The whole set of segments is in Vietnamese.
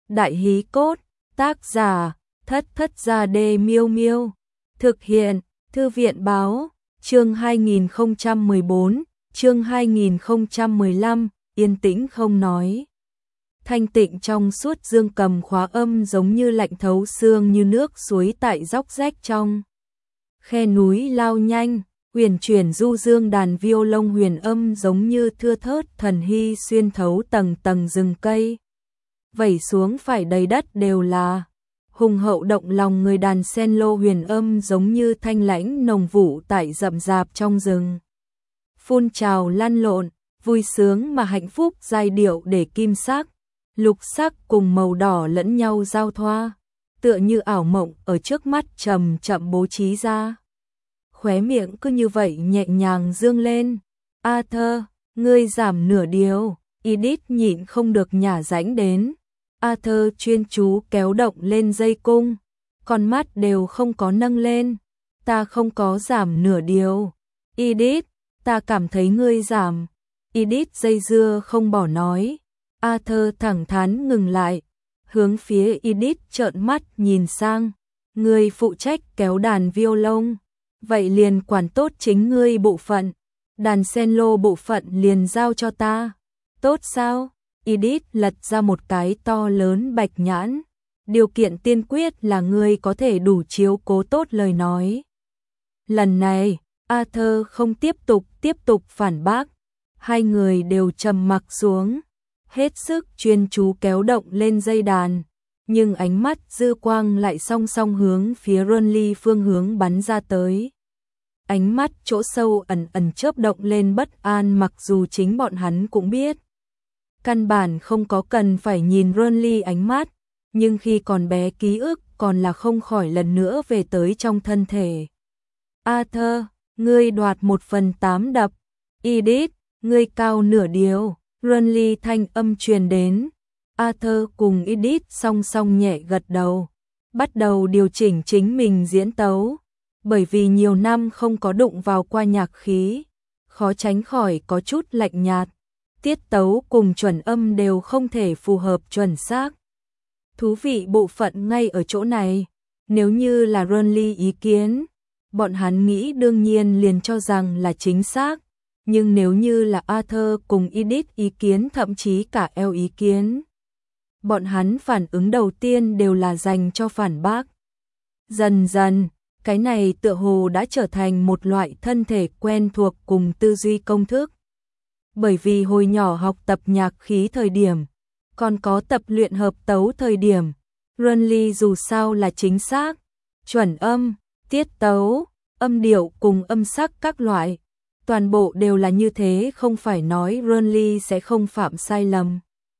Đại hí cốt, tác giả, Thất Thất Gia Đê Miêu Miêu. Thực hiện, Thư viện báo, chương 2014, chương 2015, yên tĩnh không nói. Thanh tịnh trong suốt dương cầm khóa âm giống như lạnh thấu xương như nước suối tại dốc rách trong. Khe núi lao nhanh, huyền chuyển du dương đàn violon huyền âm giống như thưa thớt thần hy xuyên thấu tầng tầng rừng cây. Vẩy xuống phải đầy đất đều là hùng hậu động lòng người, đàn sen lô huyền âm giống như thanh lãnh nồng vụ tại rậm rạp trong rừng. Phun trào lăn lộn, vui sướng mà hạnh phúc, giai điệu để kim sắc, lục sắc cùng màu đỏ lẫn nhau giao thoa, tựa như ảo mộng ở trước mắt chậm chậm bố trí ra. Khóe miệng cứ như vậy nhẹ nhàng dương lên. Arthur, ngươi giảm nửa điều. Edith nhịn không được nhả rãnh đến. Arthur chuyên chú kéo động lên dây cung, con mắt đều không có nâng lên. Ta không có giảm nửa điều. Edith, ta cảm thấy ngươi giảm. Edith dây dưa không bỏ nói. Arthur thẳng thắn ngừng lại, hướng phía Edith trợn mắt nhìn sang. Ngươi phụ trách kéo đàn violon, vậy liền quản tốt chính ngươi bộ phận. Đàn cello bộ phận liền giao cho ta. Tốt sao? Edith lật ra một cái to lớn bạch nhãn. Điều kiện tiên quyết là ngươi có thể đủ chiếu cố tốt lời nói. Lần này, Arthur không tiếp tục phản bác. Hai người đều trầm mặc xuống, hết sức chuyên chú kéo động lên dây đàn. Nhưng ánh mắt dư quang lại song song hướng phía Ronly phương hướng bắn ra tới. Ánh mắt chỗ sâu ẩn ẩn chớp động lên bất an, mặc dù chính bọn hắn cũng biết. Căn bản không có cần phải nhìn Ronly ánh mắt, nhưng khi còn bé ký ức còn là không khỏi lần nữa về tới trong thân thể. Arthur, ngươi đoạt 1/8 đập. Edith, ngươi cao nửa điều. Ronly thanh âm truyền đến. Arthur cùng Edith song song nhẹ gật đầu, bắt đầu điều chỉnh chính mình diễn tấu. Bởi vì nhiều năm không có đụng vào qua nhạc khí, khó tránh khỏi có chút lạnh nhạt. Tiết tấu cùng chuẩn âm đều không thể phù hợp chuẩn xác. Thú vị bộ phận ngay ở chỗ này. Nếu như là Ronly ý kiến, bọn hắn nghĩ đương nhiên liền cho rằng là chính xác. Nhưng nếu như là Arthur cùng Edith ý kiến, thậm chí cả El ý kiến, bọn hắn phản ứng đầu tiên đều là dành cho phản bác. Dần dần, cái này tựa hồ đã trở thành một loại thân thể quen thuộc cùng tư duy công thức. Bởi vì hồi nhỏ học tập nhạc khí thời điểm, còn có tập luyện hợp tấu thời điểm, Ronly dù sao là chính xác, chuẩn âm, tiết tấu, âm điệu cùng âm sắc các loại, toàn bộ đều là như thế. Không phải nói Ronly sẽ không phạm sai lầm,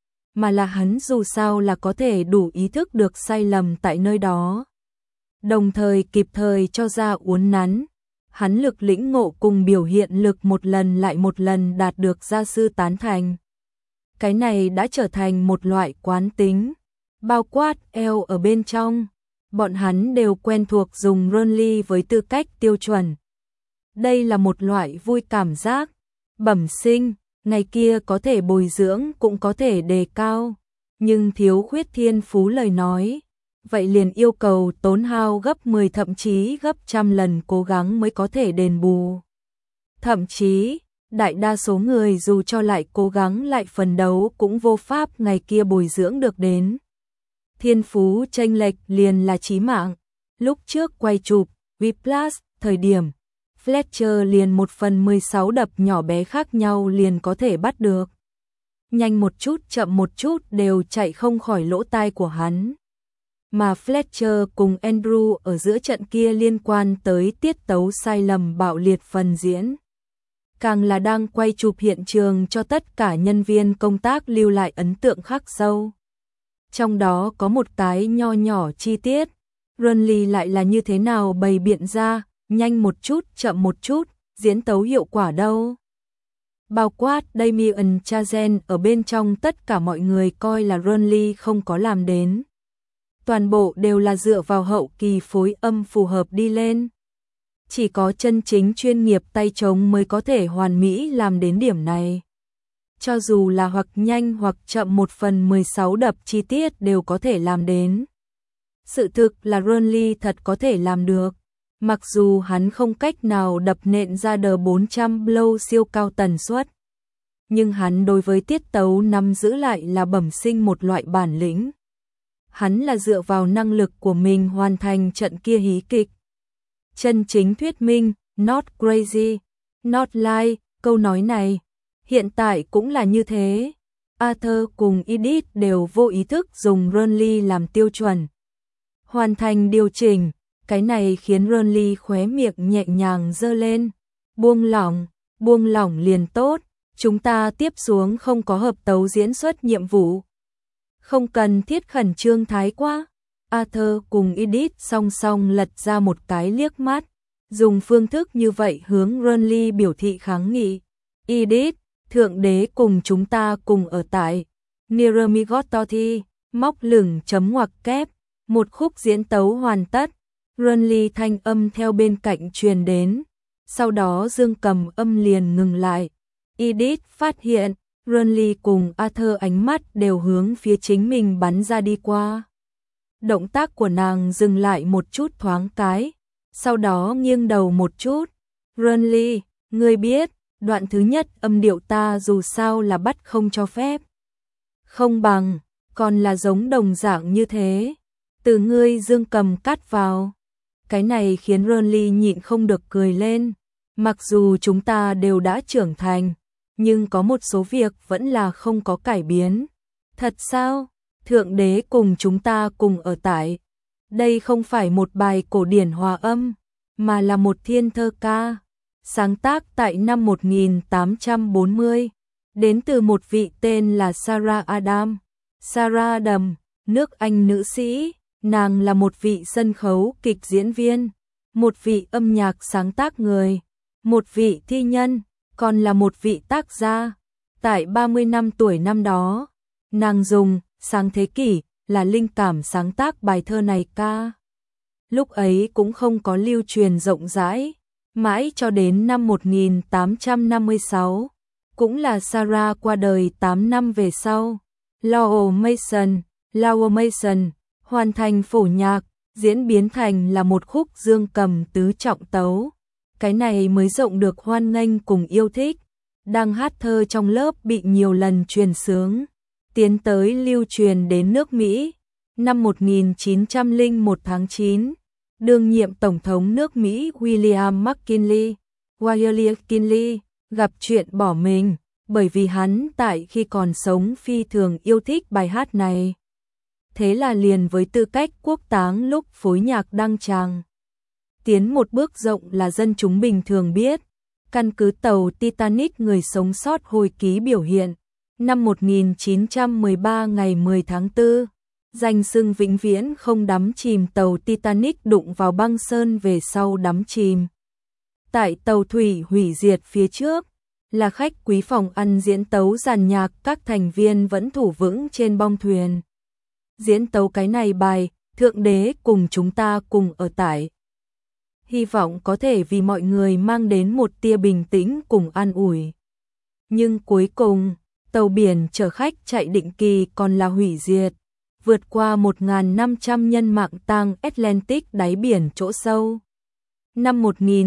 mà là hắn dù sao là có thể đủ ý thức được sai lầm tại nơi đó, đồng thời kịp thời cho ra uốn nắn. Hắn lực lĩnh ngộ cùng biểu hiện lực một lần lại một lần đạt được gia sư tán thành. Cái này đã trở thành một loại quán tính, bao quát El ở bên trong. Bọn hắn đều quen thuộc dùng Ronly với tư cách tiêu chuẩn. Đây là một loại vui cảm giác, bẩm sinh, ngày kia có thể bồi dưỡng cũng có thể đề cao. Nhưng thiếu khuyết thiên phú lời nói, vậy liền yêu cầu tốn hao gấp 10 thậm chí gấp trăm lần cố gắng mới có thể đền bù. Thậm chí, đại đa số người dù cho lại cố gắng lại phấn đấu cũng vô pháp ngày kia bồi dưỡng được đến. Thiên phú chênh lệch liền là chí mạng. Lúc trước quay chụp Whiplash thời điểm, Fletcher liền 1/16 đập nhỏ bé khác nhau liền có thể bắt được. Nhanh một chút chậm một chút đều chạy không khỏi lỗ tai của hắn. Mà Fletcher cùng Andrew ở giữa trận kia liên quan tới tiết tấu sai lầm bạo liệt phần diễn. Càng là đang quay chụp hiện trường cho tất cả nhân viên công tác lưu lại ấn tượng khắc sâu. Trong đó có một cái nho nhỏ chi tiết, Ronly lại là như thế nào bày biện ra, nhanh một chút chậm một chút, diễn tấu hiệu quả đâu. Bao quát Damien Chazelle ở bên trong, tất cả mọi người coi là Ronly không có làm đến. Toàn bộ đều là dựa vào hậu kỳ phối âm phù hợp đi lên. Chỉ có chân chính chuyên nghiệp tay trống mới có thể hoàn mỹ làm đến điểm này. cho dù là hoặc nhanh hoặc chậm 1/16 đập chi tiết đều có thể làm đến. Sự thực là Burnley thật có thể làm được. Mặc dù hắn không cách nào đập nện ra đờ 400 blow siêu cao tần suất, nhưng hắn đối với tiết tấu nắm giữ lại là bẩm sinh một loại bản lĩnh. Hắn là dựa vào năng lực của mình hoàn thành trận kia hí kịch. Chân chính thuyết minh, not crazy, not lie, câu nói này, hiện tại cũng là như thế. Arthur cùng Edith đều vô ý thức dùng Burnley làm tiêu chuẩn. Hoàn thành điều chỉnh, cái này khiến Burnley khóe miệng nhẹ nhàng giơ lên. Buông lỏng liền tốt, chúng ta tiếp xuống không có hợp tấu diễn xuất nhiệm vụ. Không cần thiết khẩn trương thái quá. Arthur cùng Edith song song lật ra một cái liếc mắt, dùng phương thức như vậy hướng Burnley biểu thị kháng nghị. Edith, thượng đế cùng chúng ta cùng ở tại Niramigotothi, móc lửng chấm ngoặc kép, một khúc diễn tấu hoàn tất. Burnley thanh âm theo bên cạnh truyền đến, sau đó dương cầm âm liền ngừng lại. Edith phát hiện, Burnley cùng Arthur ánh mắt đều hướng phía chính mình bắn ra đi qua. Động tác của nàng dừng lại một chút thoáng cái, sau đó nghiêng đầu một chút. Burnley, ngươi biết, đoạn thứ nhất âm điệu ta dù sao là bắt không cho phép. Không bằng, còn là giống đồng dạng như thế. Từ ngươi dương cầm cắt vào. Cái này khiến Burnley nhịn không được cười lên. Mặc dù chúng ta đều đã trưởng thành, nhưng có một số việc vẫn là không có cải biến. Thật sao? Thượng đế cùng chúng ta cùng ở tại. Đây không phải một bài cổ điển hòa âm, mà là một thiên thơ ca. Sáng tác tại năm 1840, đến từ một vị tên là Sarah Adam. Sarah Adam, nước Anh nữ sĩ, nàng là một vị sân khấu kịch diễn viên, một vị âm nhạc sáng tác người, một vị thi nhân, còn là một vị tác gia. Tại 30 năm tuổi năm đó, nàng dùng sáng thế kỷ là linh cảm sáng tác bài thơ này ca. Lúc ấy cũng không có lưu truyền rộng rãi, mãi cho đến năm 1856, cũng là Sarah qua đời 8 năm về sau. Lowell Mason hoàn thành phổ nhạc, diễn biến thành là một khúc dương cầm tứ trọng tấu. Cái này mới rộng được hoan nghênh cùng yêu thích, đang hát thơ trong lớp bị nhiều lần truyền xướng, tiến tới lưu truyền đến nước Mỹ. Năm 1901 tháng 9, đương nhiệm Tổng thống nước Mỹ William McKinley gặp chuyện bỏ mình, bởi vì hắn tại khi còn sống phi thường yêu thích bài hát này. Thế là liền với tư cách quốc táng lúc phối nhạc đăng tràng. Tiến một bước rộng là dân chúng bình thường biết, căn cứ tàu Titanic người sống sót hồi ký biểu hiện, năm 1913 ngày 10 tháng 4, danh xưng vĩnh viễn không đắm chìm tàu Titanic đụng vào băng sơn về sau đắm chìm. Tại tàu thủy hủy diệt phía trước, là khách quý phòng ăn diễn tấu giàn nhạc, các thành viên vẫn thủ vững trên bong thuyền. Diễn tấu cái này bài, Thượng đế cùng chúng ta cùng ở tại. Hy vọng có thể vì mọi người mang đến một tia bình tĩnh cùng an ủi. Nhưng cuối cùng, tàu biển chở khách chạy định kỳ còn là hủy diệt, vượt qua 1.500 nhân mạng tang Atlantic đáy biển chỗ sâu. Năm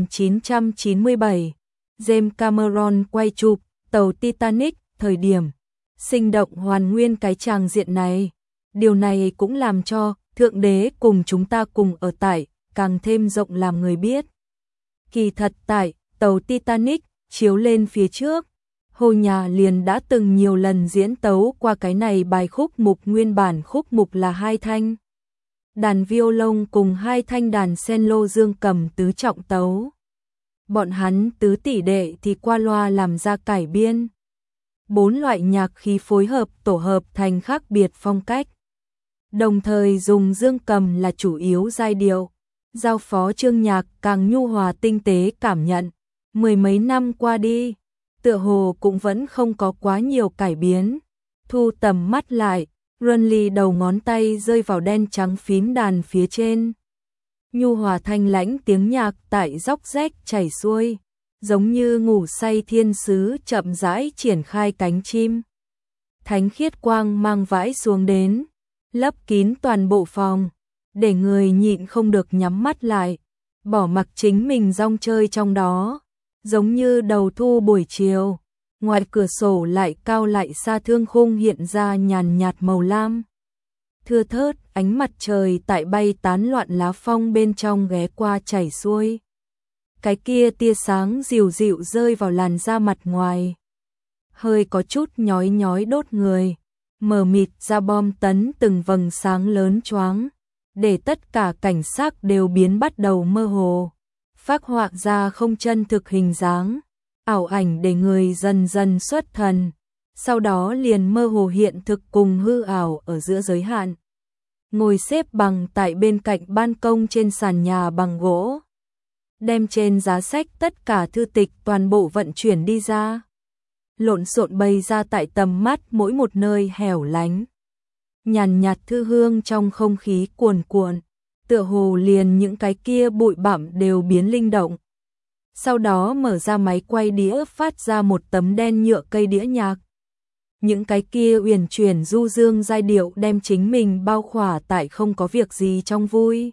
1997, James Cameron quay chụp tàu Titanic, thời điểm sinh động hoàn nguyên cái tràng diện này. Điều này cũng làm cho Thượng đế cùng chúng ta cùng ở tại càng thêm rộng làm người biết. Kỳ thật tại tàu Titanic chiếu lên phía trước, Hồ Nhà liền đã từng nhiều lần diễn tấu qua cái này bài khúc mục. Nguyên bản khúc mục là 2 thanh đàn violon cùng 2 thanh đàn cello dương cầm tứ trọng tấu. Bọn hắn tứ tỷ đệ thì qua loa làm ra cải biên. 4 loại nhạc khí phối hợp tổ hợp thành khác biệt phong cách. Đồng thời dùng dương cầm là chủ yếu giai điệu, giao phó chương nhạc càng nhu hòa tinh tế cảm nhận. Mười mấy năm qua đi, tựa hồ cũng vẫn không có quá nhiều cải biến. Thu tầm mắt lại, Burnley đầu ngón tay rơi vào đen trắng phím đàn phía trên. Nhu hòa thanh lãnh tiếng nhạc tại róc rách chảy xuôi, giống như ngủ say thiên sứ chậm rãi triển khai cánh chim. Thánh khiết quang mang vãi xuống đến, lấp kín toàn bộ phòng, để người nhịn không được nhắm mắt lại, bỏ mặc chính mình rong chơi trong đó, giống như đầu thu buổi chiều. Ngoài cửa sổ lại cao lại xa thương khung hiện ra nhàn nhạt màu lam. Thưa thớt, ánh mặt trời tại bay tán loạn lá phong bên trong ghé qua chảy xuôi. Cái kia tia sáng dịu dịu rơi vào làn da mặt ngoài. Hơi có chút nhói nhói đốt người, mờ mịt ra bom tấn từng vầng sáng lớn choáng, để tất cả cảnh sắc đều biến bắt đầu mơ hồ, phác họa ra không chân thực hình dáng, ảo ảnh để người dần dần xuất thần, sau đó liền mơ hồ hiện thực cùng hư ảo ở giữa giới hạn. Ngồi xếp bằng tại bên cạnh ban công trên sàn nhà bằng gỗ, đem trên giá sách tất cả thư tịch toàn bộ vận chuyển đi ra, lộn xộn bày ra tại tầm mắt mỗi một nơi hẻo lánh. Nhàn nhạt thư hương trong không khí cuồn cuộn, tựa hồ liền những cái kia bụi bặm đều biến linh động. Sau đó mở ra máy quay đĩa phát ra một tấm đen nhựa cây đĩa nhạc. Những cái kia uyển chuyển du dương giai điệu đem chính mình bao khỏa tại không có việc gì trong vui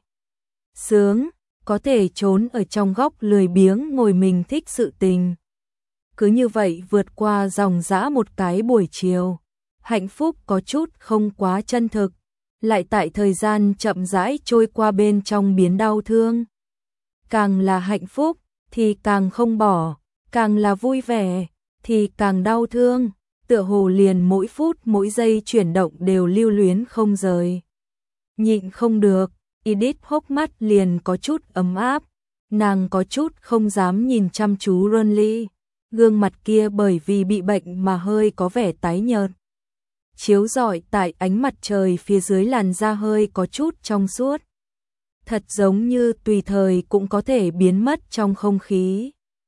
sướng, có thể trốn ở trong góc lười biếng ngồi mình thích sự tình. Cứ như vậy vượt qua dòng dã một cái buổi chiều, hạnh phúc có chút không quá chân thực, lại tại thời gian chậm rãi trôi qua bên trong biến đau thương. Càng là hạnh phúc thì càng không bỏ, càng là vui vẻ thì càng đau thương, tựa hồ liền mỗi phút mỗi giây chuyển động đều lưu luyến không rời. Nhịn không được, Edith hốc mắt liền có chút ấm áp, nàng có chút không dám nhìn chăm chú Ronly, gương mặt kia bởi vì bị bệnh mà hơi có vẻ tái nhợt. Chiếu rọi tại ánh mặt trời phía dưới làn da hơi có chút trong suốt, thật giống như tùy thời cũng có thể biến mất trong không khí.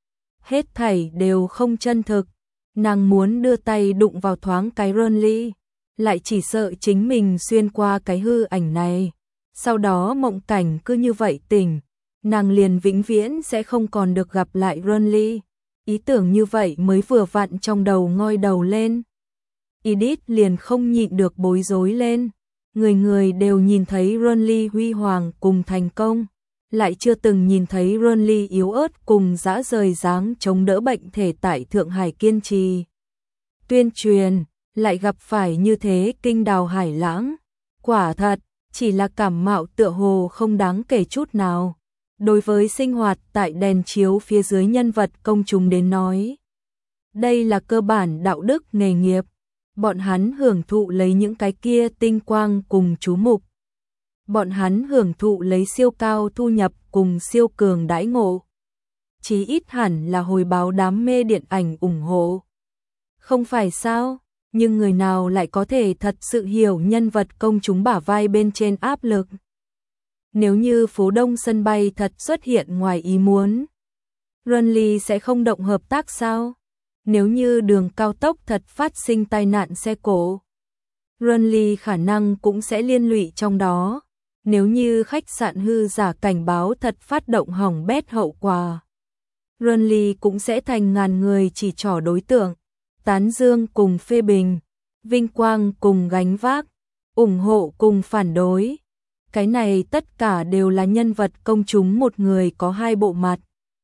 Hết thảy đều không chân thực, nàng muốn đưa tay đụng vào thoáng cái Ronly, lại chỉ sợ chính mình xuyên qua cái hư ảnh này, sau đó mộng cảnh cứ như vậy tỉnh, nàng liền vĩnh viễn sẽ không còn được gặp lại Ronly. Ý tưởng như vậy mới vừa vặn trong đầu ngoi đầu lên. Edith liền không nhịn được bối rối lên. Người người đều nhìn thấy Ronly huy hoàng cùng thành công, lại chưa từng nhìn thấy Ronly yếu ớt cùng dã rời dáng chống đỡ bệnh thể tại Thượng Hải kiên trì tuyên truyền, lại gặp phải như thế kinh đào hải lãng. Quả thật, chỉ là cảm mạo tựa hồ không đáng kể chút nào. Đối với sinh hoạt tại đèn chiếu phía dưới nhân vật công chúng đến nói, đây là cơ bản đạo đức nghề nghiệp. Bọn hắn hưởng thụ lấy những cái kia tinh quang cùng chú mục. Bọn hắn hưởng thụ lấy siêu cao thu nhập cùng siêu cường đãi ngộ. Chí ít hẳn là hồi báo đam mê điện ảnh ủng hộ. Không phải sao, nhưng người nào lại có thể thật sự hiểu nhân vật công chúng bả vai bên trên áp lực. Nếu như phố đông sân bay thật xuất hiện ngoài ý muốn, Ronly sẽ không động hợp tác sao? Nếu như đường cao tốc thật phát sinh tai nạn xe cộ, Ronly khả năng cũng sẽ liên lụy trong đó. Nếu như khách sạn hư giả cảnh báo thật phát động hỏng bét hậu quả, Ronly cũng sẽ thành ngàn người chỉ trỏ đối tượng, tán dương cùng phê bình, vinh quang cùng gánh vác, ủng hộ cùng phản đối. Cái này tất cả đều là nhân vật công chúng một người có hai bộ mặt.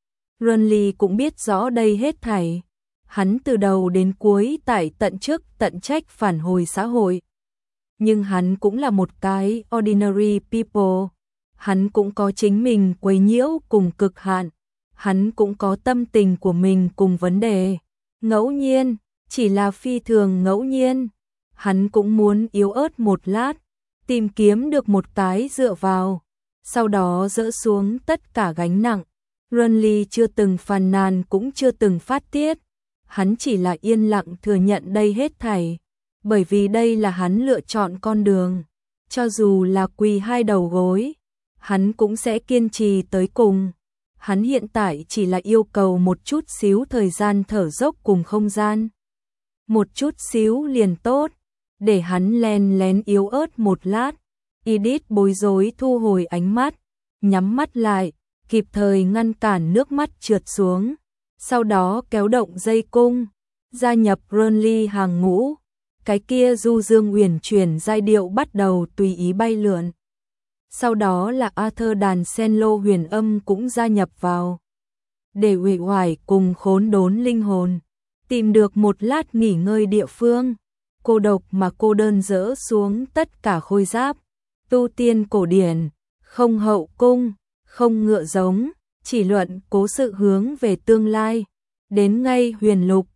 Ronly cũng biết rõ đây hết thảy. Hắn từ đầu đến cuối tại tận chức tận trách phản hồi xã hội. Nhưng hắn cũng là một cái ordinary people. Hắn cũng có chính mình quấy nhiễu cùng cực hạn. Hắn cũng có tâm tình của mình cùng vấn đề. Ngẫu nhiên, chỉ là phi thường ngẫu nhiên. Hắn cũng muốn yếu ớt một lát, tìm kiếm được một cái dựa vào. Sau đó dỡ xuống tất cả gánh nặng. Ronly chưa từng phàn nàn cũng chưa từng phát tiết. Hắn chỉ là yên lặng thừa nhận đây hết thảy, bởi vì đây là hắn lựa chọn con đường, cho dù là quỳ hai đầu gối, hắn cũng sẽ kiên trì tới cùng. Hắn hiện tại chỉ là yêu cầu một chút xíu thời gian thở dốc cùng không gian. Một chút xíu liền tốt, để hắn len lén yếu ớt một lát. Edith bối rối thu hồi ánh mắt, nhắm mắt lại, kịp thời ngăn cản nước mắt trượt xuống. sau đó kéo động dây cung, gia nhập Burnley hàng ngũ. Cái kia du dương uyển chuyển giai điệu bắt đầu tùy ý bay lượn. Sau đó là Arthur đàn sen lô huyền âm cũng gia nhập vào. Để uể oải cùng khốn đốn linh hồn, tìm được một lát nghỉ ngơi địa phương, cô độc mà cô đơn dỡ xuống tất cả khôi giáp, tu tiên cổ điển, không hậu cung, không ngựa giống, chỉ luận cố sự hướng về tương lai, đến ngay huyền lục,